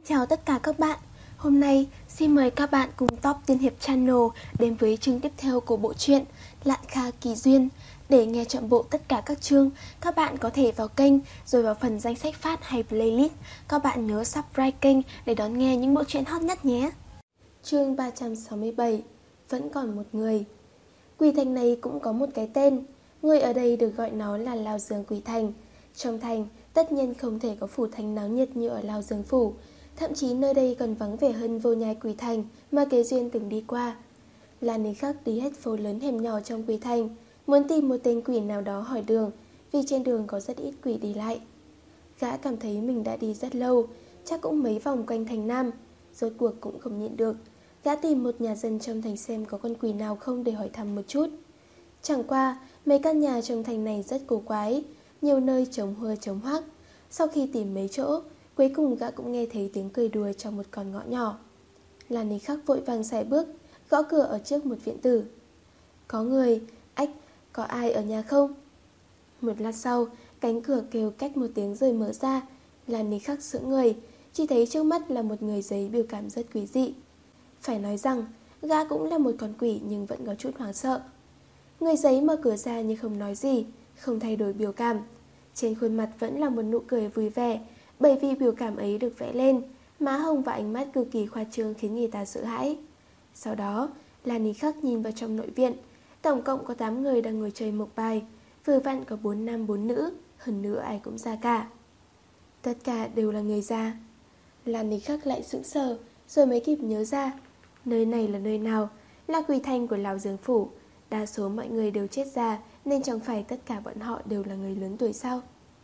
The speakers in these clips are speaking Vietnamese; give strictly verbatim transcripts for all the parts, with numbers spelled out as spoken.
Chào tất cả các bạn. Hôm nay xin mời các bạn cùng Top Tiên Hiệp Channel đến với chương tiếp theo của bộ truyện Lạn Kha Kỳ Duyên. Để nghe trọn bộ tất cả các chương, các bạn có thể vào kênh rồi vào phần danh sách phát hay playlist. Các bạn nhớ subscribe kênh để đón nghe những bộ truyện hot nhất nhé. Chương ba trăm sáu mươi bảy. Vẫn còn một người. Quỷ thành này cũng có một cái tên. Người ở đây được gọi nó là Lao Dương Quỷ Thành. Trong thành tất nhiên không thể có phủ thành náo nhiệt như ở Lao Dương Phủ. Thậm chí nơi đây còn vắng vẻ hơn Vô Nhai Quỷ Thành mà Kế Duyên từng đi qua. Lan Ní Khắc đi hết phố lớn hẻm nhỏ trong Quỷ Thành, muốn tìm một tên quỷ nào đó hỏi đường, vì trên đường có rất ít quỷ đi lại. Gã cảm thấy mình đã đi rất lâu, chắc cũng mấy vòng quanh thành Nam. Rốt cuộc cũng không nhịn được, gã tìm một nhà dân trong thành xem có con quỷ nào không để hỏi thăm một chút. Chẳng qua, mấy căn nhà trong thành này rất cổ quái, nhiều nơi trống hơ trống hoác. Sau khi tìm mấy chỗ, cuối cùng gã cũng nghe thấy tiếng cười đùa trong một con ngõ nhỏ. Lan Ní Khắc vội vàng sải bước, gõ cửa ở trước một viện tử. Có người, ách, có ai ở nhà không? Một lát sau, cánh cửa kêu cách một tiếng rồi mở ra. Lan Ní Khắc sững người, chỉ thấy trước mắt là một người giấy biểu cảm rất quý dị. Phải nói rằng, gã cũng là một con quỷ nhưng vẫn có chút hoảng sợ. Người giấy mở cửa ra nhưng không nói gì, không thay đổi biểu cảm. Trên khuôn mặt vẫn là một nụ cười vui vẻ, bởi vì biểu cảm ấy được vẽ lên, má hồng và ánh mắt cực kỳ khoa trương khiến người ta sợ hãi. Sau đó, Lan Ní Khắc nhìn vào trong nội viện, tổng cộng có tám người đang ngồi chơi mộc bài, vừa vặn có bốn nam bốn nữ, hơn nữa ai cũng già cả. Tất cả đều là người già. Lan Ní Khắc lại sững sờ, rồi mới kịp nhớ ra, nơi này là nơi nào, là Quỷ Thành của Lão Dương Phủ. Đa số mọi người đều chết già, nên chẳng phải tất cả bọn họ đều là người lớn tuổi sao?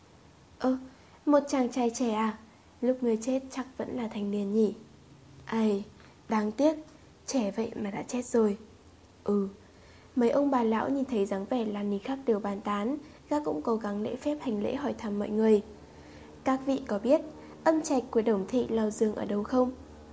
Ơ, một chàng trai trẻ à? Lúc người chết chắc vẫn là thanh niên nhỉ? Ai, đáng tiếc, trẻ vậy mà đã chết rồi. Ừ, mấy ông bà lão nhìn thấy dáng vẻ Lan Ní Khắc đều bàn tán, gã cũng cố gắng lễ phép hành lễ hỏi thăm mọi người. Các vị có biết âm trạch của Đồng thị Lao Dương ở đâu không?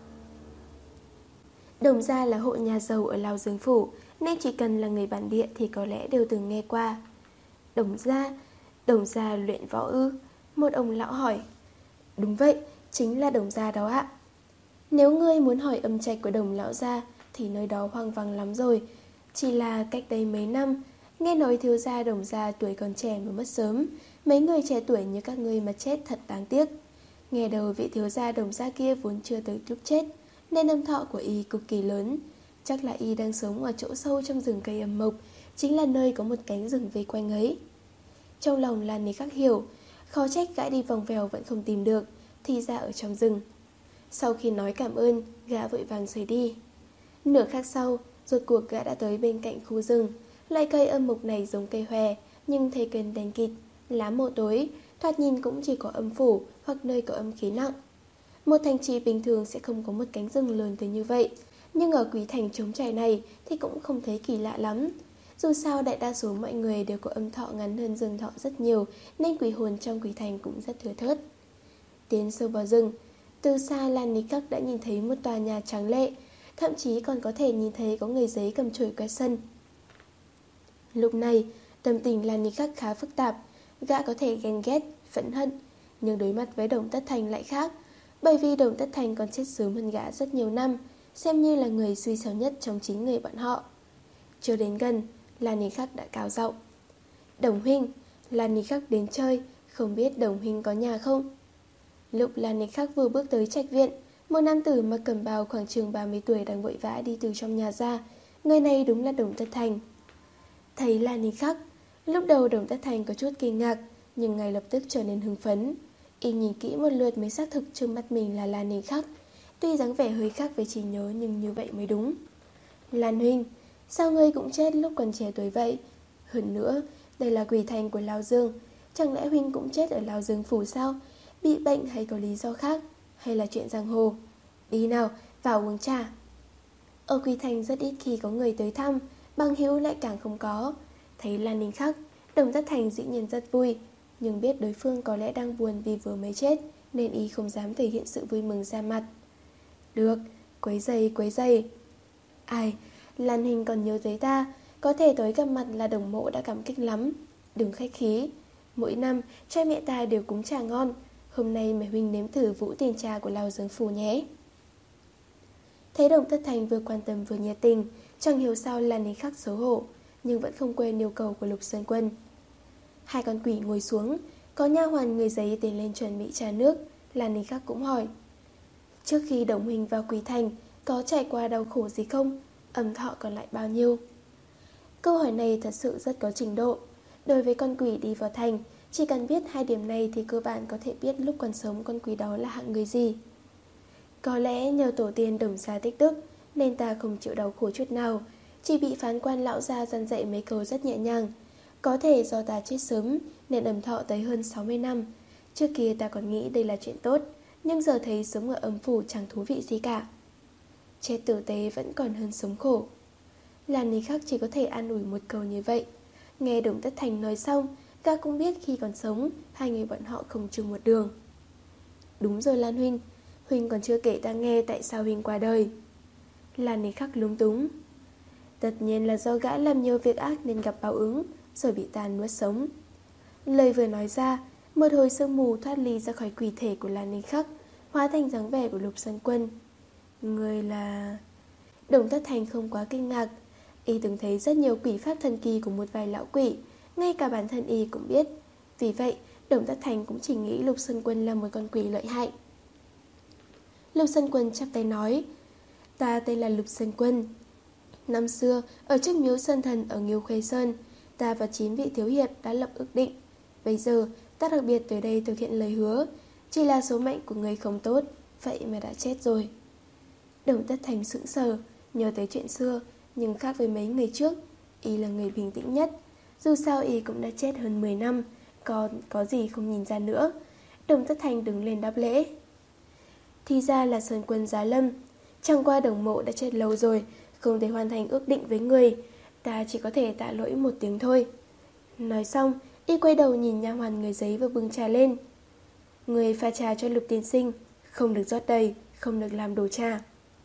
Đồng gia là hộ nhà giàu ở Lao Dương Phủ, nên chỉ cần là người bản địa thì có lẽ đều từng nghe qua. Đồng gia, Đồng gia luyện võ ư? Một ông lão hỏi. Đúng vậy, chính là Đồng gia đó ạ. Nếu ngươi muốn hỏi âm trạch của Đồng lão gia thì nơi đó hoang vắng lắm rồi. Chỉ là cách đây mấy năm, nghe nói thiếu gia Đồng gia tuổi còn trẻ mà mất sớm. Mấy người trẻ tuổi như các ngươi mà chết thật đáng tiếc. Nghe đầu vị thiếu gia Đồng gia kia vốn chưa tới lúc chết, nên âm thọ của y cực kỳ lớn. Chắc là y đang sống ở chỗ sâu trong rừng cây âm mộc, chính là nơi có một cánh rừng vây quanh ấy. Trong lòng Lan Ní Khắc hiểu, khó trách gã đi vòng vèo vẫn không tìm được, thì ra ở trong rừng. Sau khi nói cảm ơn, gã vội vàng rời đi. Nửa khắc sau, rốt cuộc gã đã tới bên cạnh khu rừng. Loại cây âm mộc này giống cây hòe, nhưng thấy cây đen kịt, lá màu tối, thoạt nhìn cũng chỉ có âm phủ hoặc nơi có âm khí nặng. Một thành trì bình thường sẽ không có một cánh rừng lớn tới như vậy, nhưng ở Quý Thành trống trải này thì cũng không thấy kỳ lạ lắm. Dù sao đại đa số mọi người đều có âm thọ ngắn hơn dương thọ rất nhiều, nên quỷ hồn trong Quỷ Thành cũng rất thưa thớt. Tiến sâu vào rừng, từ xa Lan Ní Khắc đã nhìn thấy một tòa nhà tráng lệ, thậm chí còn có thể nhìn thấy có người giấy cầm chổi quét sân. Lúc này, tâm tình Lan Ní Khắc khá phức tạp, gã có thể ghen ghét, phẫn hận, nhưng đối mặt với Đồng Tất Thành lại khác, bởi vì Đồng Tất Thành còn chết sớm hơn gã rất nhiều năm, xem như là người xui xẻo nhất trong chính người bọn họ. Chưa đến gần, Lan Ní Khắc đã cao giọng. Đồng huynh, Lan Ní Khắc đến chơi, không biết Đồng huynh có nhà không? Lúc Lan Ní Khắc vừa bước tới trạch viện, một nam tử mặc cẩm bào khoảng chừng ba mươi tuổi đang vội vã đi từ trong nhà ra. Người này đúng là Đồng Tất Thành. Thấy Lan Ní Khắc, lúc đầu Đồng Tất Thành có chút kinh ngạc, nhưng ngay lập tức trở nên hưng phấn. Y nhìn kỹ một lượt mới xác thực trước mắt mình là Lan Ní Khắc. Tuy dáng vẻ hơi khác với trí nhớ nhưng như vậy mới đúng. Lan huynh, sao ngươi cũng chết lúc còn trẻ tuổi vậy? Hơn nữa, đây là Quỷ Thành của Lao Dương, chẳng lẽ huynh cũng chết ở Lao Dương Phủ sao? Bị bệnh hay có lý do khác? Hay là chuyện giang hồ? Đi nào, vào uống trà. Ở Quỷ Thành rất ít khi có người tới thăm, bằng hữu lại càng không có. Thấy Lan Ní Khắc, Đồng Tất Thành dĩ nhiên rất vui, nhưng biết đối phương có lẽ đang buồn vì vừa mới chết, nên y không dám thể hiện sự vui mừng ra mặt. Được, quấy giày quấy giày. Ai, Lan huynh còn nhớ tới ta, có thể tới gặp mặt là Đồng mộ đã cảm kích lắm. Đừng khách khí, mỗi năm cha mẹ ta đều cúng trà ngon, Hôm nay mẹ huynh nếm thử vũ tiền trà của Lão Dương Phủ nhé. Thấy Đồng Tất Thành vừa quan tâm vừa nhiệt tình, chẳng hiểu sao Lan Ninh Khắc xấu hổ, nhưng vẫn không quên yêu cầu của Lục Sơn Quân. Hai con quỷ ngồi xuống, có nha hoàn người giấy tiến lên chuẩn bị trà nước. Lan Ninh Khắc cũng hỏi: trước khi Đồng huynh vào Quý Thành, có trải qua đau khổ gì không? Âm thọ còn lại bao nhiêu? Câu hỏi này thật sự rất có trình độ. Đối với con quỷ đi vào thành, chỉ cần biết hai điểm này thì cơ bản có thể biết lúc còn sống con quỷ đó là hạng người gì. Có lẽ nhờ tổ tiên Đồng gia tích đức nên ta không chịu đau khổ chút nào, chỉ bị phán quan lão gia dặn dạy mấy câu rất nhẹ nhàng. Có thể do ta chết sớm nên âm thọ tới hơn sáu mươi năm. Trước kia ta còn nghĩ đây là chuyện tốt, nhưng giờ thấy sống ở âm phủ chẳng thú vị gì cả. Chết tử tế vẫn còn hơn sống khổ. Lan Ninh Khắc chỉ có thể an ủi một câu như vậy. Nghe Đồng Tất Thành nói xong, ta cũng biết khi còn sống hai người bọn họ không chung một đường. Đúng rồi Lan huynh, huynh còn chưa kể ta nghe tại sao huynh qua đời. Lan Ninh Khắc lúng túng. Tất nhiên là do gã làm nhiều việc ác nên gặp báo ứng, rồi bị ta nuốt sống. Lời vừa nói ra, một hồi sương mù thoát ly ra khỏi quỷ thể của Lan Ninh Khắc, hóa thành dáng vẻ của Lục Sơn Quân. Người là... Đồng Tất Thành không quá kinh ngạc. Y từng thấy rất nhiều quỷ pháp thần kỳ của một vài lão quỷ, ngay cả bản thân Y cũng biết. Vì vậy, Đồng Tất Thành cũng chỉ nghĩ Lục Sơn Quân là một con quỷ lợi hại. Lục Sơn Quân chắp tay nói: ta tên là Lục Sơn Quân. Năm xưa, ở trước miếu Sơn Thần ở Nghiêu Khuê Sơn, ta và chín vị thiếu hiệp đã lập ước định. Bây giờ, ta đặc biệt tới đây thực hiện lời hứa. Chỉ là số mệnh của người không tốt, vậy mà đã chết rồi. Đồng Tất Thành sững sờ, nhớ tới chuyện xưa, nhưng khác với mấy người trước, Y là người bình tĩnh nhất. Dù sao Y cũng đã chết hơn mười năm, còn có gì không nhìn ra nữa. Đồng Tất Thành đứng lên đáp lễ. Thì ra là Sơn Quân Giá Lâm. Chẳng qua Đồng mộ đã chết lâu rồi, không thể hoàn thành ước định với người. Ta chỉ có thể tạ lỗi một tiếng thôi. Nói xong, Y quay đầu nhìn nha hoàn người giấy và bưng trà lên. Người pha trà cho Lục tiên sinh, không được rót đầy, không được làm đổ trà.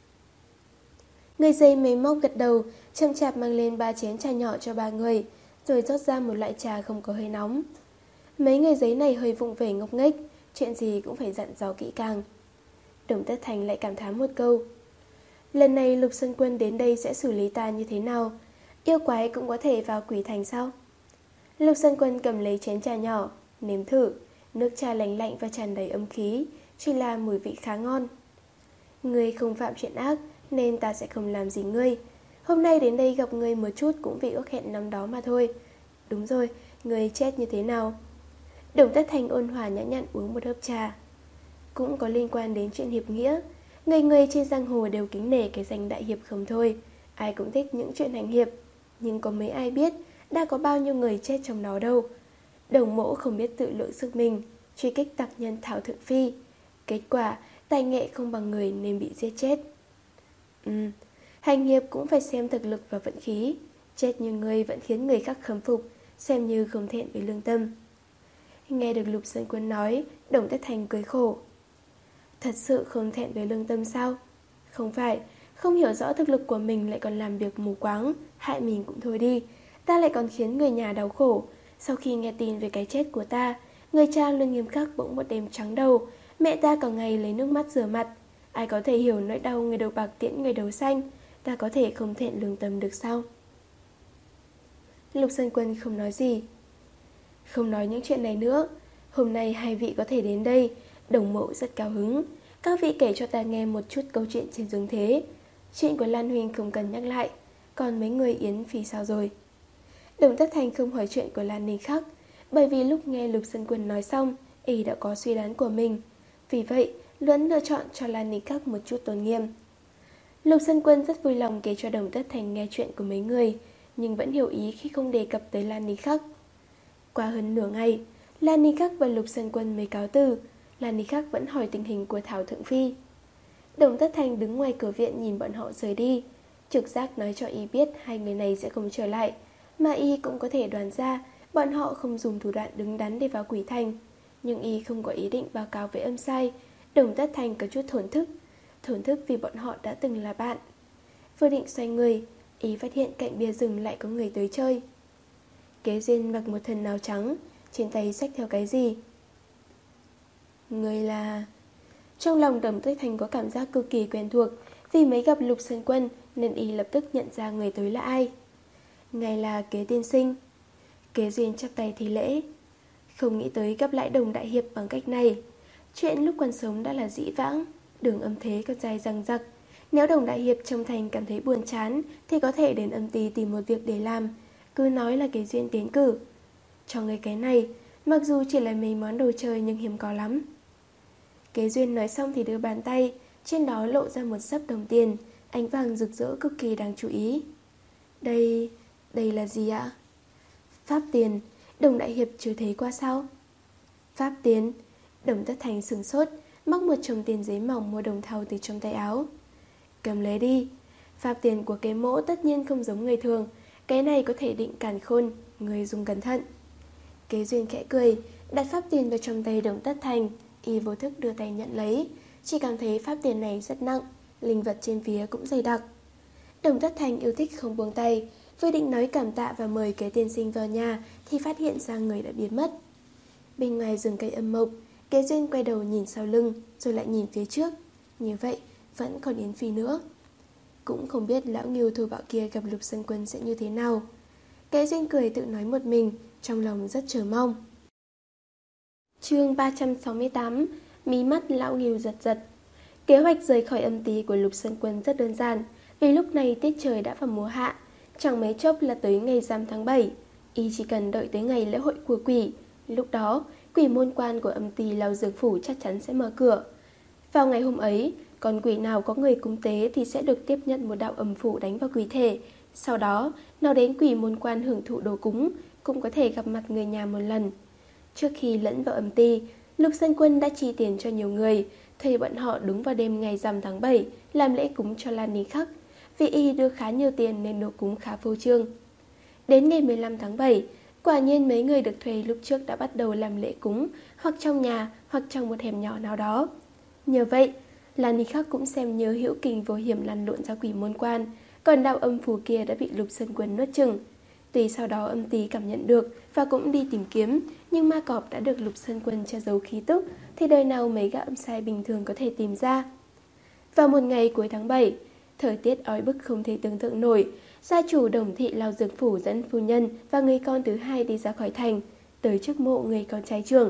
Người giấy máy móc gật đầu, chậm chạp mang lên ba chén trà nhỏ cho ba người, rồi rót ra một loại trà không có hơi nóng. Mấy người giấy này hơi vụng về ngốc nghếch, chuyện gì cũng phải dặn dò kỹ càng. Đồng Tất Thành lại cảm thán một câu: lần này Lục Sơn Quân đến đây sẽ xử lý ta như thế nào? Yêu quái cũng có thể vào quỷ thành sao? Lục Sơn Quân cầm lấy chén trà nhỏ, nếm thử. Nước trà lạnh lạnh và tràn đầy âm khí, chỉ là mùi vị khá ngon. Ngươi không phạm chuyện ác nên ta sẽ không làm gì ngươi. Hôm nay đến đây gặp ngươi một chút cũng vì ước hẹn năm đó mà thôi. Đúng rồi, ngươi chết như thế nào? Đồng Tất Thành ôn hòa nhã nhặn uống một hớp trà. Cũng có liên quan đến chuyện hiệp nghĩa. Người người trên giang hồ đều kính nể cái danh đại hiệp không thôi. Ai cũng thích những chuyện hành hiệp, nhưng có mấy ai biết đã có bao nhiêu người chết trong đó đâu. Đồng mỗ không biết tự lượng sức mình, truy kích tặc nhân Thảo Thượng Phi. Kết quả, tài nghệ không bằng người nên bị giết chết. Ừ, hành hiệp cũng phải xem thực lực và vận khí. Chết như người vẫn khiến người khác khâm phục, xem như không thẹn với lương tâm. Nghe được Lục Sơn Quân nói, Đồng Tất Thành cười khổ. Thật sự không thẹn với lương tâm sao? Không phải, không hiểu rõ thực lực của mình lại còn làm việc mù quáng, hại mình cũng thôi đi. Ta lại còn khiến người nhà đau khổ. Sau khi nghe tin về cái chết của ta, người cha luôn nghiêm khắc bỗng một đêm trắng đầu. Mẹ ta cả ngày lấy nước mắt rửa mặt. Ai có thể hiểu nỗi đau người đầu bạc tiễn người đầu xanh. Ta có thể không thẹn lương tâm được sao? Lục Sơn Quân không nói gì. Không nói những chuyện này nữa. Hôm nay hai vị có thể đến đây, Đồng mộ rất cao hứng. Các vị kể cho ta nghe một chút câu chuyện trên dương thế. Chuyện của Lan huynh không cần nhắc lại. Còn mấy người Yến Phi sao rồi? Đồng Tất Thành không hỏi chuyện của Lan Ninh Khắc, bởi vì lúc nghe Lục Sơn Quân nói xong, y đã có suy đoán của mình. Vì vậy, Luân lựa chọn cho Lan Ninh Khắc một chút tôn nghiêm. Lục Sơn Quân rất vui lòng kể cho Đồng Tất Thành nghe chuyện của mấy người, nhưng vẫn hiểu ý khi không đề cập tới Lan Ninh Khắc. Qua hơn nửa ngày, Lan Ninh Khắc và Lục Sơn Quân mới cáo từ. Lan Ninh Khắc vẫn hỏi tình hình của Thảo Thượng Phi. Đồng Tất Thành đứng ngoài cửa viện nhìn bọn họ rời đi. Trực giác nói cho y biết hai người này sẽ không trở lại, mà y cũng có thể đoán ra bọn họ không dùng thủ đoạn đứng đắn để vào quỷ thành. Nhưng y không có ý định báo cáo với âm sai. Đồng Tất Thành có chút thổn thức. Thổn thức vì bọn họ đã từng là bạn. Vừa định xoay người, y phát hiện cạnh bia rừng lại có người tới chơi. Kế Duyên mặc một thân áo trắng, trên tay xách theo cái gì. Người là... Trong lòng Đồng Tất Thành có cảm giác cực kỳ quen thuộc, vì mới gặp Lục Sơn Quân nên y lập tức nhận ra người tới là ai. Ngài là Kế tiên sinh. Kế Duyên chắp tay thi lễ. Không nghĩ tới gặp lại Đồng đại hiệp bằng cách này. Chuyện lúc còn sống đã là dĩ vãng, đường âm thế còn dài dằng dặc. Nếu Đồng đại hiệp trong thành cảm thấy buồn chán thì có thể đến âm ty tìm một việc để làm, cứ nói là Kế Duyên tiến cử. Cho người cái này, mặc dù chỉ là mấy món đồ chơi nhưng hiếm có lắm. Kế Duyên nói xong thì đưa bàn tay, trên đó lộ ra một xấp đồng tiền, ánh vàng rực rỡ cực kỳ đáng chú ý. Đây, đây là gì ạ? Pháp tiền. Đồng đại hiệp chưa thấy qua sao? Pháp tiền. Đồng Tất Thành sửng sốt, móc một chồng tiền giấy mỏng mua đồng thau từ trong tay áo. Cầm lấy đi. Pháp tiền của cái mỗ tất nhiên không giống người thường, cái này có thể định càn khôn, người dùng cẩn thận. Kế Duyên khẽ cười, đặt pháp tiền vào trong tay Đồng Tất Thành, y vô thức đưa tay nhận lấy, chỉ cảm thấy pháp tiền này rất nặng, linh vật trên phía cũng dày đặc. Đồng Tất Thành yêu thích không buông tay, vừa định nói cảm tạ và mời Kế tiên sinh vào nhà thì phát hiện ra người đã biến mất. Bên ngoài rừng cây âm mộc, Kế Duyên quay đầu nhìn sau lưng, rồi lại nhìn phía trước. Như vậy vẫn còn Yến Phi nữa. Cũng không biết lão Ngưu thô bạo kia gặp Lục Sơn Quân sẽ như thế nào. Kế Duyên cười tự nói một mình, trong lòng rất chờ mong. Chương ba trăm sáu mươi tám. Mí mắt lão Ngưu giật giật. Kế hoạch rời khỏi âm tí của Lục Sơn Quân rất đơn giản, vì lúc này tiết trời đã vào mùa hạ, chẳng mấy chốc là tới ngày rằm tháng bảy. Y chỉ cần đợi tới ngày lễ hội của quỷ, lúc đó quỷ môn quan của âm ty Lao Dược Phủ chắc chắn sẽ mở cửa. Vào ngày hôm ấy, con quỷ nào có người cúng tế thì sẽ được tiếp nhận một đạo âm phủ đánh vào quỷ thể. Sau đó, nó đến quỷ môn quan hưởng thụ đồ cúng, cũng có thể gặp mặt người nhà một lần. Trước khi lẫn vào âm ty, Lục Sơn Quân đã chi tiền cho nhiều người, thuê bọn họ đúng vào đêm ngày rằm tháng bảy làm lễ cúng cho Lan Ni Khắc. Vì y đưa khá nhiều tiền nên đồ cúng khá phô trương. Đến ngày mười lăm tháng bảy, quả nhiên mấy người được thuê lúc trước đã bắt đầu làm lễ cúng, hoặc trong nhà hoặc trong một hẻm nhỏ nào đó. Nhờ vậy, Lan Ni Khắc cũng xem nhớ hữu kinh vô hiểm lăn lộn ra quỷ môn quan, còn đạo âm phù kia đã bị Lục Sơn Quân nuốt chửng. Tuy sau đó âm tí cảm nhận được và cũng đi tìm kiếm, nhưng ma cọp đã được Lục Sơn Quân che giấu khí tức, thì đời nào mấy gã âm sai bình thường có thể tìm ra. Vào một ngày cuối tháng bảy, thời tiết oi bức không thể tưởng tượng nổi, gia chủ Đồng thị Lao Dược Phủ dẫn phu nhân và người con thứ hai đi ra khỏi thành, tới trước mộ người con trai trưởng.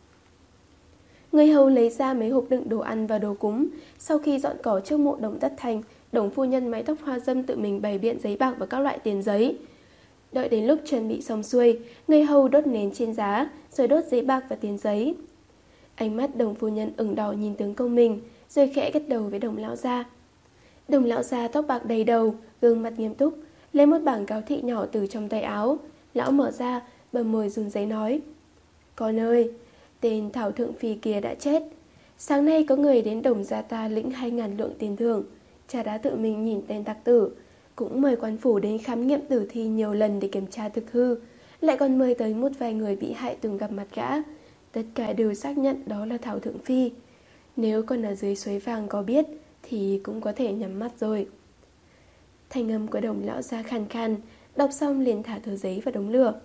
Người hầu lấy ra mấy hộp đựng đồ ăn và đồ cúng. Sau khi dọn cỏ trước mộ Đồng Tất Thành, Đồng phu nhân mái tóc hoa dâm tự mình bày biện giấy bạc và các loại tiền giấy. Đợi đến lúc chuẩn bị xong xuôi, người hầu đốt nến trên giá, rồi đốt giấy bạc và tiền giấy. Ánh mắt Đồng phu nhân ửng đỏ nhìn tướng công mình, rồi khẽ gật đầu với Đồng lão gia. Đồng lão gia tóc bạc đầy đầu, gương mặt nghiêm túc, lấy một bảng cáo thị nhỏ từ trong tay áo. Lão mở ra, bầm môi run rẩy nói: Con ơi, tên Thảo Thượng Phi kia đã chết. Sáng nay có người đến Đồng gia ta lĩnh hai ngàn lượng tiền thưởng. Cha đã tự mình nhìn tên tặc tử, cũng mời quan phủ đến khám nghiệm tử thi nhiều lần để kiểm tra thực hư, lại còn mời tới một vài người bị hại từng gặp mặt gã. Tất cả đều xác nhận đó là Thảo Thượng Phi. Nếu con ở dưới suối vàng có biết thì cũng có thể nhắm mắt rồi. Thanh âm của Đồng lão gia khàn khàn, đọc xong liền thả tờ giấy vào đống lửa.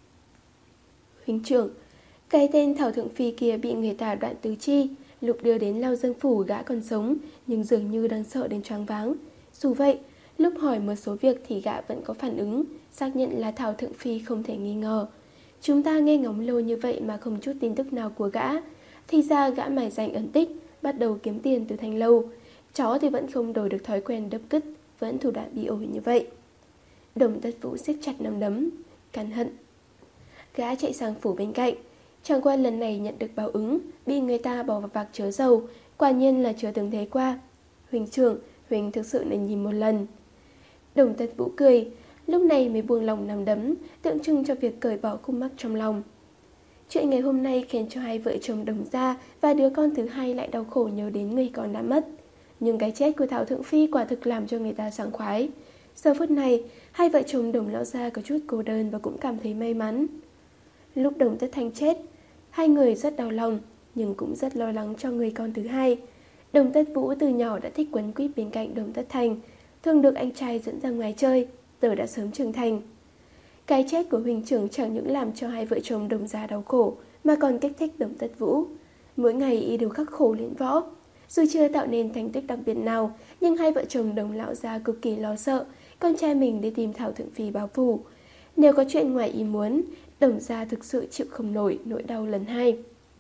Huynh trưởng, cái tên Thảo Thượng Phi kia bị người ta đoạn tứ chi, lúc đưa đến Lao Dương Phủ gã còn sống, nhưng dường như đang sợ đến choáng váng. Dù vậy, lúc hỏi một số việc thì gã vẫn có phản ứng, xác nhận là Thảo Thượng Phi không thể nghi ngờ. Chúng ta nghe ngóng lâu như vậy mà không chút tin tức nào của gã. Thì ra gã mải dành ẩn tích, bắt đầu kiếm tiền từ thanh lâu. Chó thì vẫn không đổi được thói quen đập cứt, vẫn thủ đoạn bị ổi như vậy. Đồng Tất Vũ siết chặt nắm đấm, cắn hận. Gã chạy sang phủ bên cạnh. Chẳng qua lần này nhận được báo ứng, bị người ta bỏ vào vạc chứa dầu, quả nhiên là chưa từng thấy qua. Huỳnh trưởng, Huỳnh thực sự nên nhìn một lần. Đồng Tất Vũ cười, lúc này mới buông lòng nắm đấm, tượng trưng cho việc cởi bỏ khúc mắc trong lòng. Chuyện ngày hôm nay khiến cho hai vợ chồng Đồng gia và đứa con thứ hai lại đau khổ nhớ đến người con đã mất. Nhưng cái chết của Thảo Thượng Phi quả thực làm cho người ta sảng khoái. Giờ phút này, hai vợ chồng Đồng lão gia có chút cô đơn và cũng cảm thấy may mắn. Lúc Đồng Tất Thành chết, hai người rất đau lòng, nhưng cũng rất lo lắng cho người con thứ hai. Đồng Tất Vũ từ nhỏ đã thích quấn quýt bên cạnh Đồng Tất Thành, thường được anh trai dẫn ra ngoài chơi, giờ đã sớm trưởng thành. Cái chết của huynh trưởng chẳng những làm cho hai vợ chồng Đồng gia đau khổ, mà còn kích thích Đồng Tất Vũ. Mỗi ngày y đều khắc khổ luyện võ. Dù chưa tạo nên thành tích đặc biệt nào, nhưng hai vợ chồng Đồng lão gia cực kỳ lo sợ con trai mình đi tìm Thảo Thượng Phi báo thù. Nếu có chuyện ngoài ý muốn, Đồng gia thực sự chịu không nổi nỗi đau lần hai.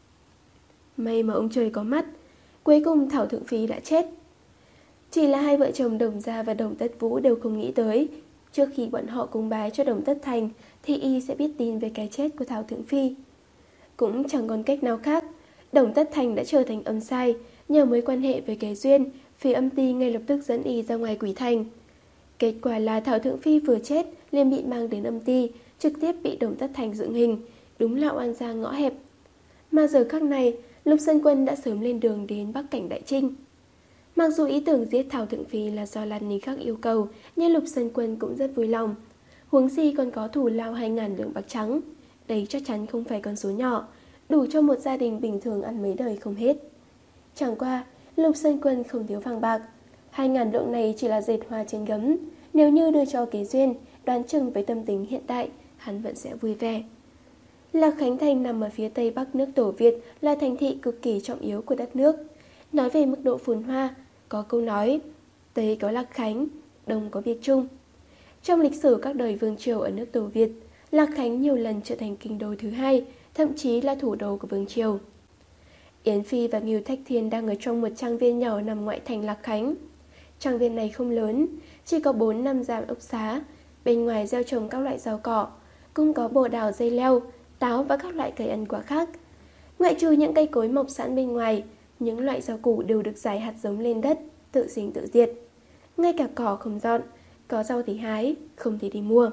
May mà ông trời có mắt, cuối cùng Thảo Thượng Phi đã chết. Chỉ là hai vợ chồng Đồng gia và Đồng Tất Vũ đều không nghĩ tới, trước khi bọn họ cúng bái cho Đồng Tất Thành thì y sẽ biết tin về cái chết của Thảo Thượng Phi. Cũng chẳng còn cách nào khác, Đồng Tất Thành đã trở thành âm sai. Nhờ mối quan hệ với cái duyên, phía âm ty ngay lập tức dẫn y ra ngoài quỷ thành. Kết quả là Thảo Thượng Phi vừa chết liền bị mang đến âm ty, trực tiếp bị Đồng Tất Thành dựng hình. Đúng là oan gia ngõ hẹp. Mà giờ khắc này, Lục Sơn Quân đã sớm lên đường đến Bắc Cảnh Đại Trinh. Mặc dù ý tưởng giết Thảo Thượng Phi là do Lan Ní Khắc yêu cầu, nhưng Lục Sơn Quân cũng rất vui lòng. Huống chi còn có thù lao hai ngàn lượng bạc trắng. Đấy chắc chắn không phải con số nhỏ, đủ cho một gia đình bình thường ăn mấy đời không hết. Chẳng qua, Lục Sơn Quân không thiếu vàng bạc. Hai ngàn lượng này chỉ là dệt hoa trên gấm. Nếu như đưa cho Kế Duyên, đoán chừng với tâm tính hiện tại, hắn vẫn sẽ vui vẻ. Lạc Khánh Thành nằm ở phía tây bắc nước Tổ Việt, là thành thị cực kỳ trọng yếu của đất nước. Nói về mức độ phồn hoa, có câu nói Tây có Lạc Khánh, Đông có Việt Trung. Trong lịch sử các đời vương triều ở nước Tổ Việt, Lạc Khánh nhiều lần trở thành kinh đô thứ hai, thậm chí là thủ đô của vương triều. Yến Phi và Ngưu Thách Thiên đang ở trong một trang viên nhỏ nằm ngoại thành Lạc Khánh. Trang viên này không lớn, chỉ có bốn năm gian ốc xá. Bên ngoài gieo trồng các loại rau cỏ, cũng có bồ đào, dây leo, táo và các loại cây ăn quả khác. Ngoại trừ những cây cối mọc sẵn bên ngoài, những loại rau củ đều được rải hạt giống lên đất, tự sinh tự diệt. Ngay cả cỏ không dọn, có rau thì hái, không thì đi mua.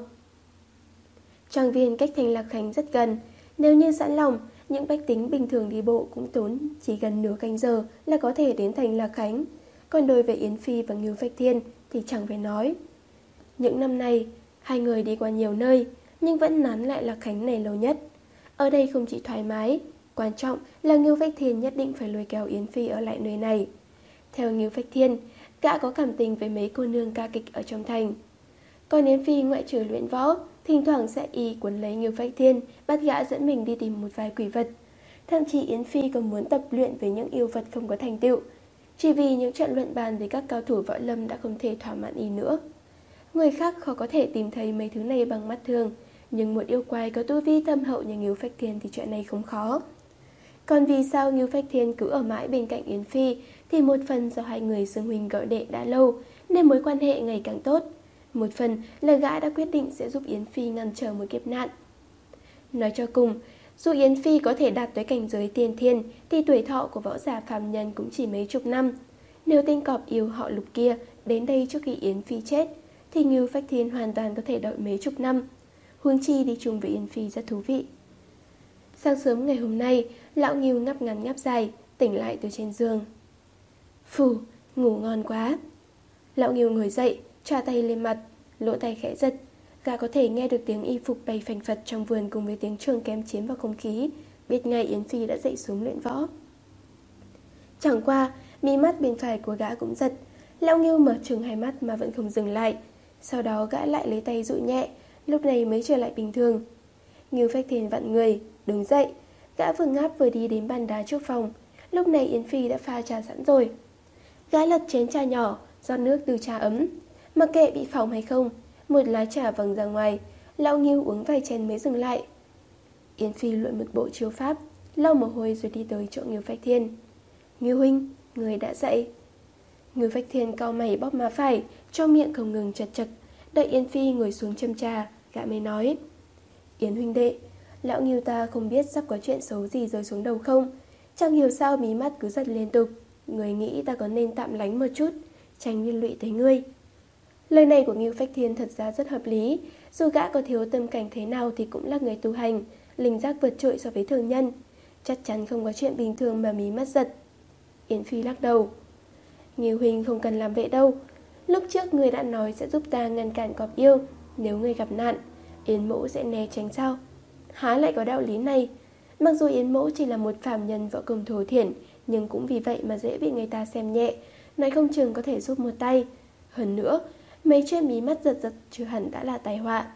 Trang viên cách thành Lạc Khánh rất gần, nếu như sẵn lòng, những bách tính bình thường đi bộ cũng tốn chỉ gần nửa canh giờ là có thể đến thành Lạc Khánh. Còn đối với Yến Phi và Ngưu Phách Thiên thì chẳng phải nói. Những năm này, hai người đi qua nhiều nơi, nhưng vẫn nán lại Lạc Khánh này lâu nhất. Ở đây không chỉ thoải mái, quan trọng là Ngưu Phách Thiên nhất định phải lôi kéo Yến Phi ở lại nơi này. Theo Ngưu Phách Thiên, gã có cảm tình với mấy cô nương ca kịch ở trong thành. Còn Yến Phi ngoại trừ luyện võ, thỉnh thoảng sẽ y cuốn lấy Ngưu Phách Thiên, bắt gã dẫn mình đi tìm một vài quỷ vật. Thậm chí Yến Phi còn muốn tập luyện với những yêu vật không có thành tựu, chỉ vì những trận luận bàn với các cao thủ võ lâm đã không thể thỏa mãn y nữa. Người khác khó có thể tìm thấy mấy thứ này bằng mắt thường, nhưng một yêu quái có tu vi thâm hậu như Ngưu Phách Thiên thì chuyện này không khó. Còn vì sao Ngưu Phách Thiên cứ ở mãi bên cạnh Yến Phi thì một phần do hai người xưng huynh gọi đệ đã lâu nên mối quan hệ ngày càng tốt. Một phần là gã đã quyết định sẽ giúp Yến Phi ngăn trở một kiếp nạn. Nói cho cùng, dù Yến Phi có thể đạt tới cảnh giới tiên thiên thì tuổi thọ của võ giả phàm nhân cũng chỉ mấy chục năm. Nếu tên cọp yêu họ Lục kia đến đây trước khi Yến Phi chết thì Ngưu Phách Thiên hoàn toàn có thể đợi mấy chục năm. Huống chi đi chung với Yến Phi rất thú vị. Sáng sớm ngày hôm nay, lão Ngưu ngáp ngắn ngáp dài, tỉnh lại từ trên giường. Phù, ngủ ngon quá. Lão Ngưu ngồi dậy, choa tay lên mặt, lỗ tai khẽ giật. Gã có thể nghe được tiếng y phục bay phành phật trong vườn cùng với tiếng trường kém chiếm vào không khí, biết ngay Yến Phi đã dậy xuống luyện võ. Chẳng qua, mí mắt bên phải của gã cũng giật. Lão Ngưu mở trừng hai mắt mà vẫn không dừng lại. Sau đó gã lại lấy tay dụi nhẹ, lúc này mới trở lại bình thường. Ngưu Phách Thiên vặn người, đứng dậy. Gã vừa ngáp vừa đi đến bàn đá trước phòng. Lúc này Yến Phi đã pha trà sẵn rồi. Gã lật chén trà nhỏ, rót nước từ trà ấm. Mặc kệ bị phỏng hay không, một lá trà văng ra ngoài. Lão Ngưu uống vài chén mới dừng lại. Yến Phi luyện một bộ chiêu pháp, lau mồ hôi rồi đi tới chỗ Ngưu Phách Thiên. Ngưu huynh, người đã dậy. Ngưu Phách Thiên cau mày bóp má phải, trong miệng không ngừng chật chật. Đợi Yến Phi ngồi xuống châm trà, gã mới nói: Yến huynh đệ, lão Ngưu ta không biết sắp có chuyện xấu gì rơi xuống đầu không. Chẳng hiểu sao mí mắt cứ giật liên tục. Người nghĩ ta có nên tạm lánh một chút, tránh liên lụy tới ngươi. Lời này của Ngưu Phách Thiên thật ra rất hợp lý. Dù gã có thiếu tâm cảnh thế nào thì cũng là người tu hành, linh giác vượt trội so với thường nhân. Chắc chắn không có chuyện bình thường mà mí mắt giật. Yến Phi lắc đầu. Ngưu huynh không cần làm vậy đâu. Lúc trước người đã nói sẽ giúp ta ngăn cản cọp yêu. Nếu người gặp nạn, Yến mẫu sẽ né tránh sao? Há lại có đạo lý này. Mặc dù Yến mẫu chỉ là một phàm nhân võ công thô thiển, nhưng cũng vì vậy mà dễ bị người ta xem nhẹ. Nói không chừng có thể giúp một tay. Hơn nữa, mấy chuyện mí mắt giật giật chưa hẳn đã là tai họa.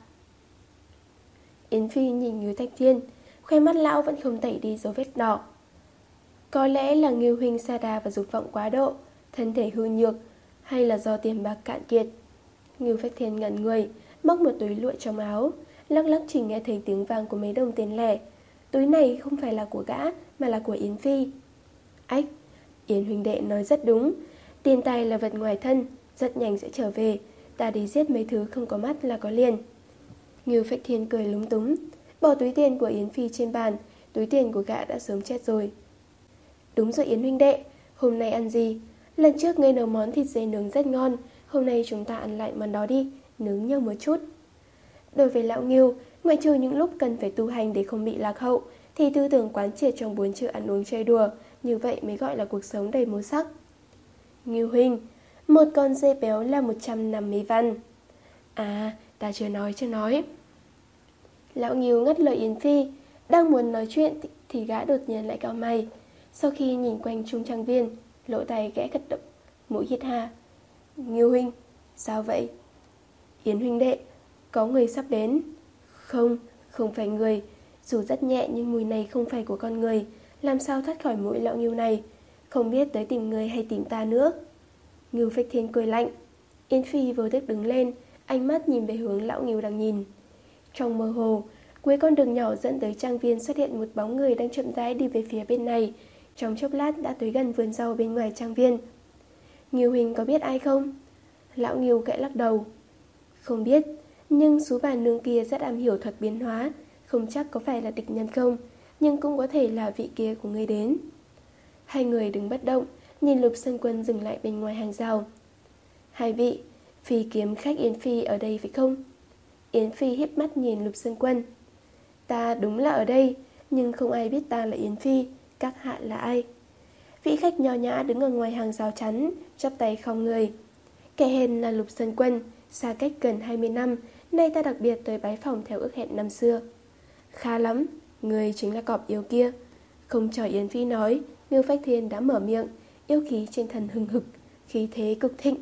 Yến Phi nhìn Ngưu Thách Thiên, khoe mắt lão vẫn không tẩy đi dấu vết đỏ. Có lẽ là Ngưu huynh sa đà và dục vọng quá độ, thân thể hư nhược, hay là do tiền bạc cạn kiệt. Ngưu Phách Thiên ngẩn người, móc một túi lụa trong áo, lắc lắc chỉ nghe thấy tiếng vang của mấy đồng tiền lẻ. Túi này không phải là của gã, mà là của Yến Phi. Ách, Yến huynh đệ nói rất đúng, tiền tài là vật ngoài thân, rất nhanh sẽ trở về, ta đi giết mấy thứ không có mắt là có liền. Ngưu Phách Thiên cười lúng túng, bỏ túi tiền của Yến Phi trên bàn, túi tiền của gã đã sớm chết rồi. Đúng rồi Yến huynh đệ, hôm nay ăn gì? Lần trước ngươi nấu món thịt dê nướng rất ngon, hôm nay chúng ta ăn lại món đó đi, nướng nhiều một chút. Đối với lão Ngưu, ngoại trừ những lúc cần phải tu hành để không bị lạc hậu, thì tư tưởng quán triệt trong bốn chữ ăn uống chơi đùa, như vậy mới gọi là cuộc sống đầy màu sắc. Ngưu huynh, một con dê béo là một trăm năm mươi văn. À, ta chưa nói chưa nói. Lão Ngưu ngắt lời Yến Phi, đang muốn nói chuyện thì, thì gã đột nhiên lại cau mày. Sau khi nhìn quanh trung trang viên, lỗ tay gã gật động, mũi hít hà. Ngưu huynh, sao vậy? Yến huynh đệ, có người sắp đến. Không, không phải người. Dù rất nhẹ nhưng mùi này không phải của con người, làm sao thoát khỏi mũi lão Ngưu này. Không biết tới tìm người hay tìm ta nữa. Ngưu Phách Thiên cười lạnh. Yến Phi vô thức đứng lên, ánh mắt nhìn về hướng lão Ngưu đang nhìn. Trong mơ hồ, cuối con đường nhỏ dẫn tới trang viên xuất hiện một bóng người đang chậm rãi đi về phía bên này. Trong chốc lát đã tới gần vườn rau bên ngoài trang viên. Ngưu huynh có biết ai không? Lão Ngưu gãy lắc đầu. Không biết, nhưng số bà nương kia rất am hiểu thuật biến hóa, không chắc có phải là địch nhân không, nhưng cũng có thể là vị kia của người đến. Hai người đứng bất động, nhìn Lục Sơn Quân dừng lại bên ngoài hàng rào. Hai vị, Phi kiếm khách Yến Phi ở đây phải không? Yến Phi híp mắt nhìn Lục Sơn Quân. Ta đúng là ở đây, nhưng không ai biết ta là Yến Phi, các hạ là ai? Vị khách nho nhã đứng ở ngoài hàng rào chắn, chắp tay khom người. Kẻ hèn là Lục Sơn Quân, xa cách gần hai mươi năm, nay ta đặc biệt tới bái phòng theo ước hẹn năm xưa. Khá lắm, người chính là cọp yêu kia. Không chờ Yến Phi nói, Ngưu Phách Thiên đã mở miệng, yêu khí trên thân hừng hực, khí thế cực thịnh.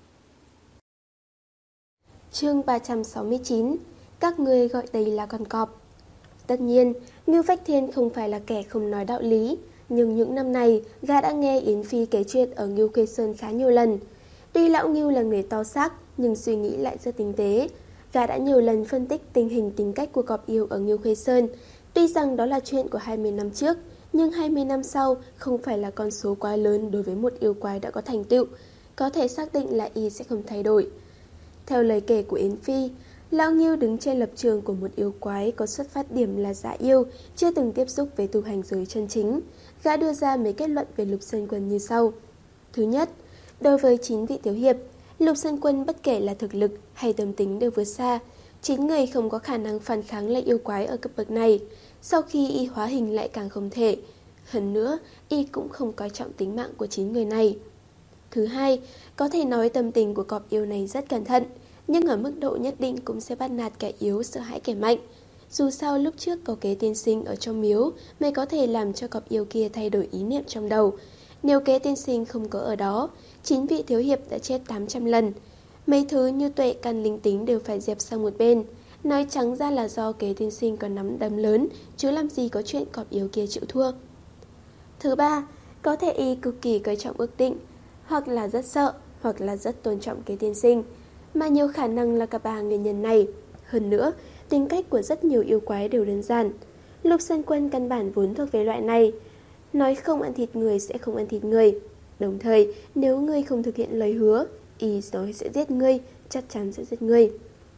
Chương ba trăm sáu mươi chín. Các ngươi gọi đây là con cọp. Tất nhiên, Ngưu Phách Thiên không phải là kẻ không nói đạo lý, nhưng những năm này, gã đã nghe Yến Phi kể chuyện ở Ngưu Khê Sơn khá nhiều lần. Tuy lão Ngưu là người to xác, nhưng suy nghĩ lại rất tinh tế. Gã đã nhiều lần phân tích tình hình tính cách của cọp yêu ở Ngưu Khê Sơn. Tuy rằng đó là chuyện của hai mươi năm trước, nhưng hai mươi năm sau không phải là con số quá lớn đối với một yêu quái đã có thành tựu. Có thể xác định là y sẽ không thay đổi. Theo lời kể của Yến Phi, lão Ngưu đứng trên lập trường của một yêu quái có xuất phát điểm là giả yêu, chưa từng tiếp xúc với tu hành giới chân chính. Gã đưa ra mấy kết luận về Lục Sơn Quân như sau. Thứ nhất, đối với chín vị thiếu hiệp, Lục Sơn Quân bất kể là thực lực hay tâm tính đều vượt xa. Chín người không có khả năng phản kháng lại yêu quái ở cấp bậc này. Sau khi y hóa hình lại càng không thể. Hơn nữa, y cũng không coi trọng tính mạng của chín người này. Thứ hai, có thể nói tâm tình của cọp yêu này rất cẩn thận, nhưng ở mức độ nhất định cũng sẽ bắt nạt kẻ yếu, sợ hãi kẻ mạnh. Dù sao lúc trước có kế tiên sinh ở trong miếu mới có thể làm cho cọp yêu kia thay đổi ý niệm trong đầu. Nếu kế tiên sinh không có ở đó, chín vị thiếu hiệp đã chết tám trăm lần. Mấy thứ như tuệ căn linh tính đều phải dẹp sang một bên. Nói trắng ra là do kế tiên sinh có nắm đấm lớn, chứ làm gì có chuyện cọp yêu kia chịu thua. Thứ ba, có thể y cực kỳ coi trọng ước định, hoặc là rất sợ, hoặc là rất tôn trọng kế tiên sinh, mà nhiều khả năng là cả ba nguyên nhân này. Hơn nữa, tính cách của rất nhiều yêu quái đều đơn giản. Lục Sơn Quân căn bản vốn thuộc về loại này. Nói không ăn thịt người sẽ không ăn thịt người. Đồng thời, nếu ngươi không thực hiện lời hứa, y nói sẽ giết ngươi, chắc chắn sẽ giết ngươi.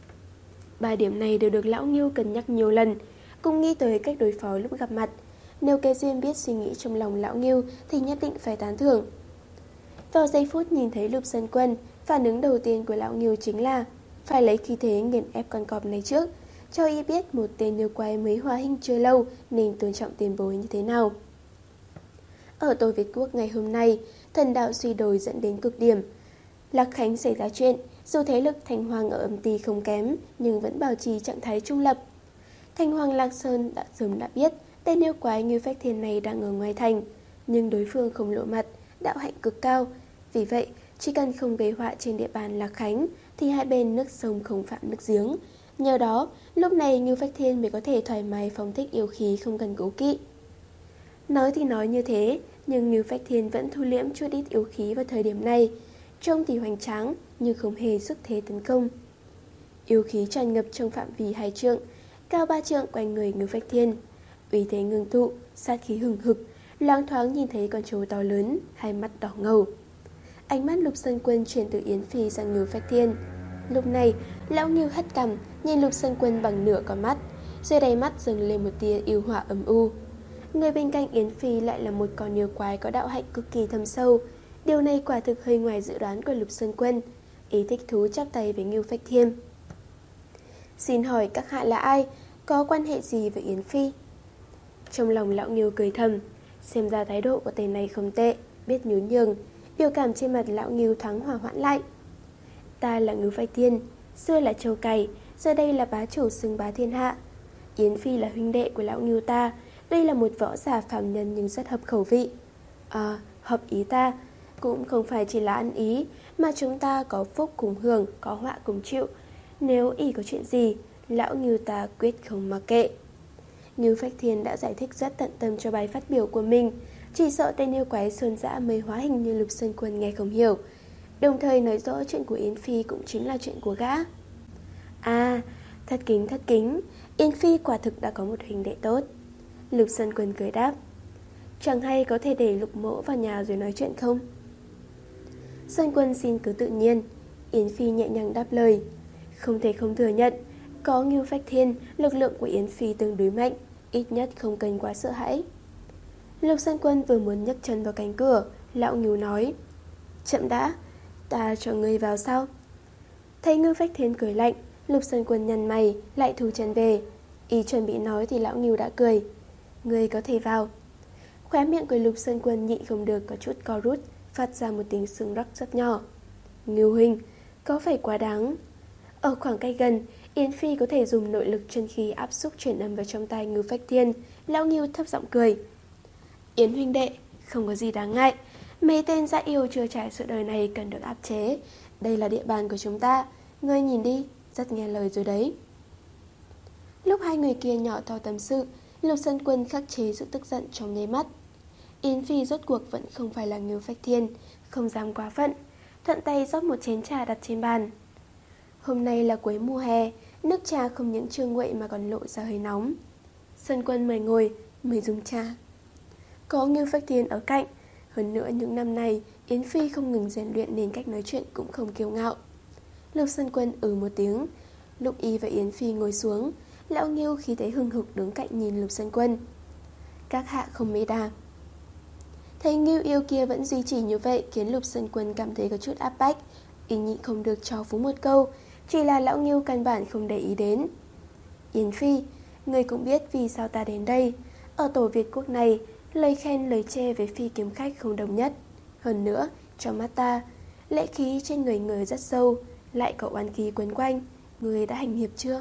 Ba điểm này đều được lão Ngưu cân nhắc nhiều lần, cùng nghĩ tới cách đối phó lúc gặp mặt. Nếu Kế Duyên biết suy nghĩ trong lòng lão Ngưu thì nhất định phải tán thưởng. Vào giây phút nhìn thấy Lục Sơn Quân, phản ứng đầu tiên của lão Ngưu chính là phải lấy khí thế nghiền ép con cọp này trước, cho y biết một tên yêu quái mới hóa hình chưa lâu nên tôn trọng tiền bối như thế nào. Ở Tô Việt Quốc ngày hôm nay, thần đạo suy đồi dẫn đến cực điểm. Lạc Khánh xảy ra chuyện, dù thế lực Thành Hoàng ở âm ty không kém, nhưng vẫn bảo trì trạng thái trung lập. Thành Hoàng Lạc Sơn đã sớm đã biết tên yêu quái Ngưu Phách Thiên này đang ở ngoài thành, nhưng đối phương không lộ mặt, đạo hạnh cực cao. Vì vậy, chỉ cần không gây họa trên địa bàn Lạc Khánh thì hai bên nước sông không phạm nước giếng. Nhờ đó, lúc này Ngưu Phách Thiên mới có thể thoải mái phóng thích yêu khí không cần cố kỵ. Nói thì nói như thế, Nhưng Ngưu Phách Thiên vẫn thu liễm chút ít yếu khí vào thời điểm này, trông thì hoành tráng nhưng không hề sức thế tấn công. Yếu khí tràn ngập trong phạm vi hai trượng, cao ba trượng quanh người Ngưu Phách Thiên. Uy thế ngưng tụ, sát khí hừng hực, loáng thoáng nhìn thấy con trâu to lớn, hai mắt đỏ ngầu. Ánh mắt Lục Sơn Quân chuyển từ Yến Phi sang Ngưu Phách Thiên. Lúc này, lão Ngưu hất cằm, nhìn Lục Sơn Quân bằng nửa con mắt, dưới đáy mắt dâng lên một tia yêu hỏa âm u. Người bên cạnh Yến Phi lại là một con yêu quái có đạo hạnh cực kỳ thâm sâu. Điều này quả thực hơi ngoài dự đoán của Lục Sơn Quân. Ý thích thú chắp tay với Ngưu Phách Thiên. Xin hỏi các hạ là ai, có quan hệ gì với Yến Phi? Trong lòng lão Ngưu cười thầm, xem ra thái độ của tên này không tệ, biết nhún nhường. Biểu cảm trên mặt lão Ngưu thoáng hòa hoãn lại. Ta là Ngưu Phách Thiên, xưa là châu cày, giờ đây là bá chủ xưng bá thiên hạ. Yến Phi là huynh đệ của lão Ngưu ta, đây là một võ giả phàm nhân nhưng rất hợp khẩu vị. À, hợp ý ta, cũng không phải chỉ là ăn ý, mà chúng ta có phúc cùng hưởng, có họa cùng chịu. Nếu y có chuyện gì, lão Ngưu ta quyết không mặc kệ. Ngưu Phách Thiên đã giải thích rất tận tâm cho bài phát biểu của mình, chỉ sợ tên yêu quái sơn dã mới hóa hình như Lục Sơn Quân nghe không hiểu, đồng thời nói rõ chuyện của Yến Phi cũng chính là chuyện của gã. À, thất kính thất kính, Yến Phi quả thực đã có một huynh đệ tốt. Lục Sơn Quân cười đáp. Chẳng hay có thể để Lục mỗ vào nhà rồi nói chuyện không? Sơn Quân xin cứ tự nhiên. Yến Phi nhẹ nhàng đáp lời. Không thể không thừa nhận, có Ngưu Phách Thiên, lực lượng của Yến Phi tương đối mạnh, ít nhất không cần quá sợ hãi. Lục Sơn Quân vừa muốn nhấc chân vào cánh cửa, lão Ngưu nói. Chậm đã, ta cho ngươi vào sao? Thấy Ngưu Phách Thiên cười lạnh, Lục Sơn Quân nhăn mày, lại thu chân về. Y chuẩn bị nói thì lão Ngưu đã cười. Ngươi có thể vào. Khóe miệng của Lục Sơn Quân nhịn không được có chút co rút, phát ra một tiếng sưng rắc rất nhỏ. Ngưu huynh, có phải quá đáng? Ở khoảng cách gần, Yến Phi có thể dùng nội lực chân khí áp xúc truyền âm vào trong tai Ngưu Phách Thiên. Lão Ngưu thấp giọng cười. Yến huynh đệ, không có gì đáng ngại. Mấy tên dã yêu chưa trải sự đời này cần được áp chế. Đây là địa bàn của chúng ta. Ngươi nhìn đi, rất nghe lời rồi đấy. Lúc hai người kia nhỏ to tâm sự, Lục Sơn Quân khắc chế sự tức giận trong nháy mắt. Yến Phi rốt cuộc vẫn không phải là Ngưu Phách Thiên, không dám quá phận, thuận tay rót một chén trà đặt trên bàn. Hôm nay là cuối mùa hè, nước trà không những chưa nguội mà còn lộ ra hơi nóng. Sơn Quân mời ngồi, mời dùng trà. Có Ngưu Phách Thiên ở cạnh, hơn nữa những năm này Yến Phi không ngừng rèn luyện nên cách nói chuyện cũng không kiêu ngạo. Lục Sơn Quân ừ một tiếng. Lúc y và Yến Phi ngồi xuống, lão Ngưu khí thế hừng hực đứng cạnh nhìn Lục Sơn Quân. Các hạ không mê đà. Thấy Ngưu yêu kia vẫn duy trì như vậy khiến Lục Sơn Quân cảm thấy có chút áp bách. Y nhịn không được trò phúng một câu, chỉ là lão Ngưu căn bản không để ý đến. Yến Phi, ngươi cũng biết vì sao ta đến đây. Ở tổ Việt quốc này, lời khen lời chê với Phi kiếm khách không đồng nhất. Hơn nữa, trong mắt ta, lễ khí trên người người rất sâu, lại có oán khí quấn quanh. Ngươi đã hành hiệp chưa?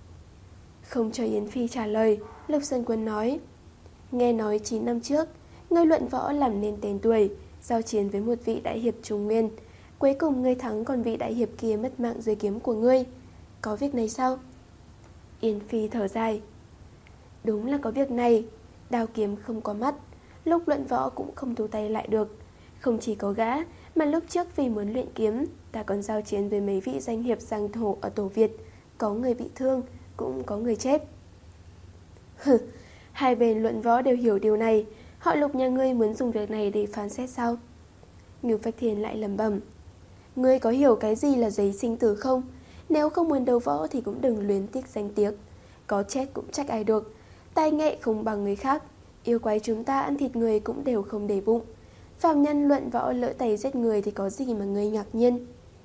Không cho Yến Phi trả lời, Lục Sơn Quân nói. Nghe nói chín năm trước, ngươi luận võ làm nên tên tuổi, giao chiến với một vị đại hiệp Trung Nguyên. Cuối cùng ngươi thắng, còn vị đại hiệp kia mất mạng dưới kiếm của ngươi. Có việc này sao? Yến Phi thở dài. Đúng là có việc này. Đao kiếm không có mắt, lúc luận võ cũng không thu tay lại được. Không chỉ có gã, mà lúc trước vì muốn luyện kiếm, ta còn giao chiến với mấy vị danh hiệp giang thổ ở tổ Việt. Có người bị thương, cũng có người chết. Hừ, hai bên luận võ đều hiểu điều này. Họ Lục nhà ngươi muốn dùng việc này để phán xét sao? Ngưu Phách Thiên lại lẩm bẩm. Ngươi có hiểu cái gì là giấy sinh tử không? Nếu không muốn đấu võ thì cũng đừng luyến tiếc danh tiếng. Có chết cũng trách ai được. Tài nghệ không bằng người khác. Yêu quái chúng ta ăn thịt người cũng đều không để bụng. Phàm nhân luận võ lỡ tay giết người thì có gì mà ngươi ngạc nhiên?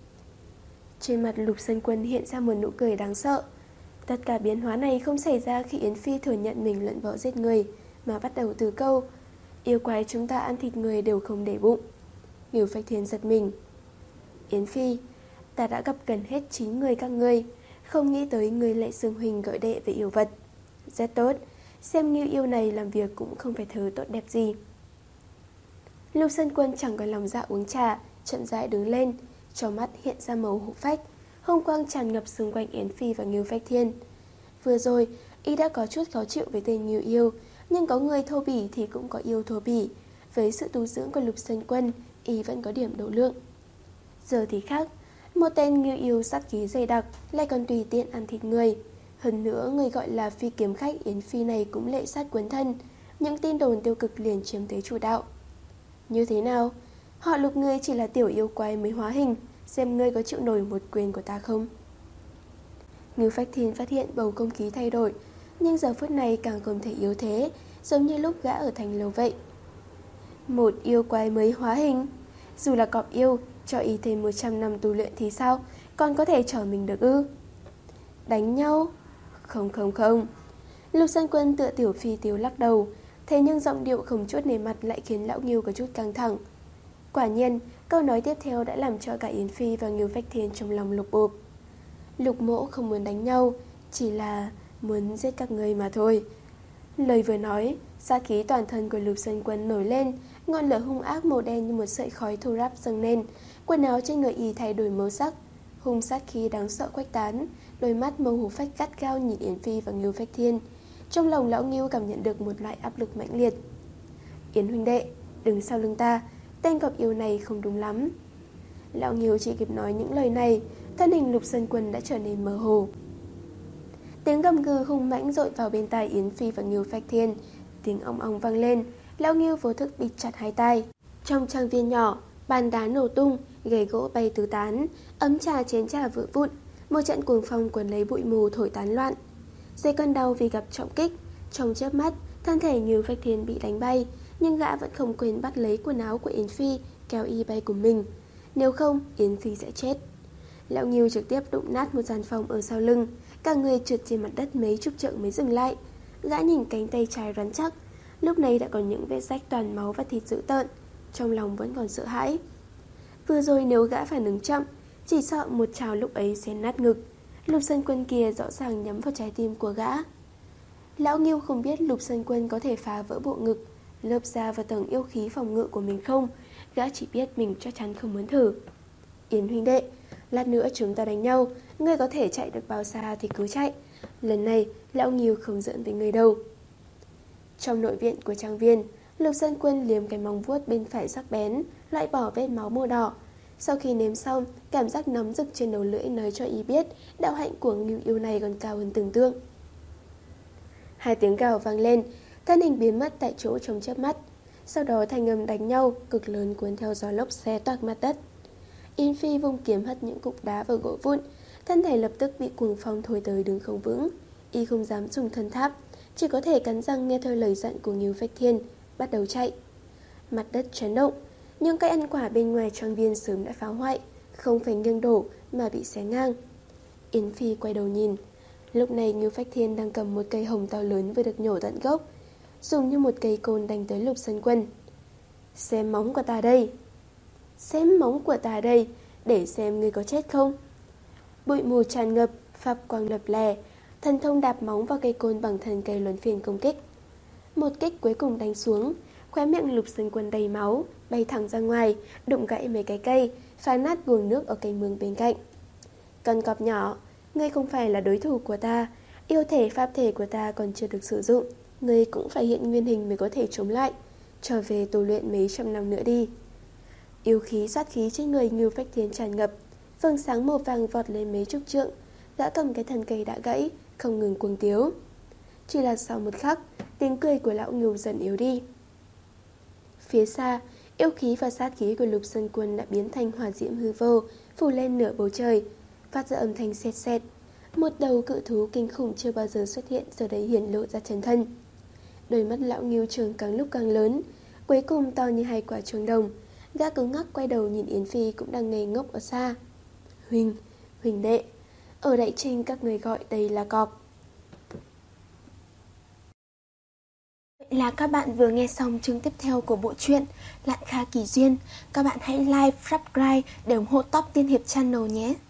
Trên mặt Lục Sơn Quân hiện ra một nụ cười đáng sợ. Tất cả biến hóa này không xảy ra khi Yến Phi thừa nhận mình luận võ giết người, mà bắt đầu từ câu yêu quái chúng ta ăn thịt người đều không để bụng. Ngưu Phách Thiên giật mình. Yến Phi, ta đã gặp gần hết chín người các ngươi, không nghĩ tới ngươi lại xưng huynh gọi đệ về yêu vật. Rất tốt, xem Ngưu yêu này làm việc cũng không phải thứ tốt đẹp gì. Lục Sơn Quân chẳng có lòng dạ uống trà, chậm rãi đứng lên, trong mắt hiện ra màu hổ phách, hồng quang tràn ngập xung quanh Yến Phi và Ngưu Phách Thiên. Vừa rồi, y đã có chút khó chịu với tên Ngưu yêu, nhưng có người thô bỉ thì cũng có yêu thô bỉ. với sự tu dưỡng của Lục Sơn Quân, y vẫn có điểm độ lượng. Giờ thì khác, một tên ngưu yêu sát khí dày đặc lại còn tùy tiện ăn thịt người. Hơn nữa, người gọi là phi kiếm khách Yến Phi này cũng lệ sát quấn thân, những tin đồn tiêu cực liền chiếm thế chủ đạo. Như thế nào? Họ Lục ngươi chỉ là tiểu yêu quái mới hóa hình, xem ngươi có chịu nổi một quyền của ta không? Ngưu Phách Thiên phát hiện bầu không khí thay đổi, nhưng giờ phút này càng không thể yếu thế, giống như lúc gã ở thành lầu vậy. Một yêu quái mới hóa hình? Dù là cọp yêu, cho y thêm một trăm năm tu luyện thì sao, còn có thể trở mình được ư? Đánh nhau? Không không không. Lục Sơn Quân tựa tiểu phi tiếu lắc đầu, thế nhưng giọng điệu không chút nề mặt lại khiến lão Ngưu có chút căng thẳng. Quả nhiên, câu nói tiếp theo đã làm cho cả Yến Phi và Ngưu Phách Thiên trong lòng lục bộp. Lục mỗ không muốn đánh nhau, chỉ là muốn giết các ngươi mà thôi. Lời vừa nói, sát khí toàn thân của Lục Sơn Quân nổi lên, ngọn lửa hung ác màu đen như một sợi khói thô ráp dâng lên, quần áo trên người y thay đổi màu sắc, hung sát khí đáng sợ khuếch tán, đôi mắt màu hổ phách gắt gao nhìn Yến Phi và Ngưu Phách Thiên. Trong lòng lão Ngưu cảm nhận được một loại áp lực mãnh liệt. Yến huynh đệ, đứng sau lưng ta, tên cọp yêu này không đúng lắm. Lão Ngưu chỉ kịp nói những lời này, thân hình Lục Sơn Quân đã trở nên mơ hồ. Tiếng gầm gừ hung mãnh dội vào bên tai Yến Phi và Ngưu Phách Thiên, tiếng ong ong vang lên, lão Ngưu vô thức bịt chặt hai tai. Trong trang viên nhỏ, bàn đá nổ tung, ghế gỗ bay tứ tán, ấm trà chén trà vỡ vụn, một trận cuồng phong cuốn lấy bụi mù thổi tán loạn. Dưới cơn đau vì gặp trọng kích, trong chớp mắt, thân thể Ngưu Phách Thiên bị đánh bay, nhưng gã vẫn không quên bắt lấy quần áo của Yến Phi, kéo y bay cùng mình. Nếu không, Yến Phi sẽ chết. Lão Ngưu trực tiếp đụng nát một gian phòng ở sau lưng, cả người trượt trên mặt đất mấy chục trượng mới dừng lại. Gã nhìn cánh tay trái rắn chắc, lúc này đã có những vết rách toàn máu và thịt dữ tợn, trong lòng vẫn còn sợ hãi. Vừa rồi nếu gã phản ứng chậm, chỉ sợ một trào lúc ấy sẽ nát ngực. Lục Sơn Quân kia rõ ràng nhắm vào trái tim của gã. Lão Ngưu không biết Lục Sơn Quân có thể phá vỡ bộ ngực, lợp da và tầng yêu khí phòng ngự của mình không. Gã chỉ biết mình chắc chắn không muốn thử. Yến huynh đệ, lát nữa chúng ta đánh nhau, ngươi có thể chạy được bao xa thì cứ chạy. Lần này lão Ngưu không giỡn với người đâu. Trong nội viện của trang viên, Lục Sơn Quân liếm cái móng vuốt bên phải sắc bén, loại bỏ vết máu màu đỏ. Sau khi nếm xong, cảm giác nóng rực trên đầu lưỡi nói cho y biết đạo hạnh của Ngưu yêu này còn cao hơn tưởng tượng. Hai tiếng gào vang lên, thân hình biến mất tại chỗ trong chớp mắt. Sau đó thanh âm đánh nhau cực lớn cuốn theo gió lốc xé toạc mặt đất. Yến Phi vung kiếm hất những cục đá và gỗ vụn, thân thể lập tức bị cuồng phong thổi tới đứng không vững. Y không dám dùng thân tháp, chỉ có thể cắn răng nghe theo lời dặn của Ngưu Phách Thiên, bắt đầu chạy. Mặt đất chấn động, nhưng cây ăn quả bên ngoài trang viên sớm đã phá hoại, không phải nghiêng đổ mà bị xé ngang. Yến Phi quay đầu nhìn, lúc này Ngưu Phách Thiên đang cầm một cây hồng to lớn vừa được nhổ tận gốc, dùng như một cây côn đánh tới Lục Sơn Quân. Xem móng của ta đây! Xem móng của ta đây, để xem ngươi có chết không. Bụi mù tràn ngập, pháp quang lập lè, thần thông đạp móng vào cây côn bằng thân cây luân phiên công kích. Một kích cuối cùng đánh xuống, khóe miệng Lục Sơn Quân đầy máu, bay thẳng ra ngoài, đụng gãy mấy cái cây, phá nát guồng nước ở cánh mương bên cạnh. Con cọp nhỏ, ngươi không phải là đối thủ của ta, yêu thể pháp thể của ta còn chưa được sử dụng, ngươi cũng phải hiện nguyên hình mới có thể chống lại. Trở về tu luyện mấy trăm năm nữa đi. Yêu khí sát khí trên người Ngưu Phách Thiên tràn ngập, vầng sáng màu vàng vọt lên mấy chục trượng. Gã cầm cái thân cây đã gãy, không ngừng cuồng tiếu. Chỉ là sau một khắc, tiếng cười của lão Ngưu dần yếu đi. Phía xa, yêu khí và sát khí của Lục Sơn Quân đã biến thành hỏa diễm hư vô, phủ lên nửa bầu trời, phát ra âm thanh sét sét. Một đầu cự thú kinh khủng chưa bao giờ xuất hiện giờ đây hiển lộ ra chân thân. Đôi mắt lão Ngưu trường càng lúc càng lớn, cuối cùng to như hai quả chuông đồng. Gã cứng ngắc quay đầu nhìn Yến Phi cũng đang ngây ngốc ở xa. Huynh, huynh đệ, ở Đại Trinh các người gọi đây là cọp. Vậy là các bạn vừa nghe xong chương tiếp theo của bộ truyện Lạn Kha Kỳ Duyên. Các bạn hãy like, subscribe để ủng hộ Top Tiên Hiệp Channel nhé.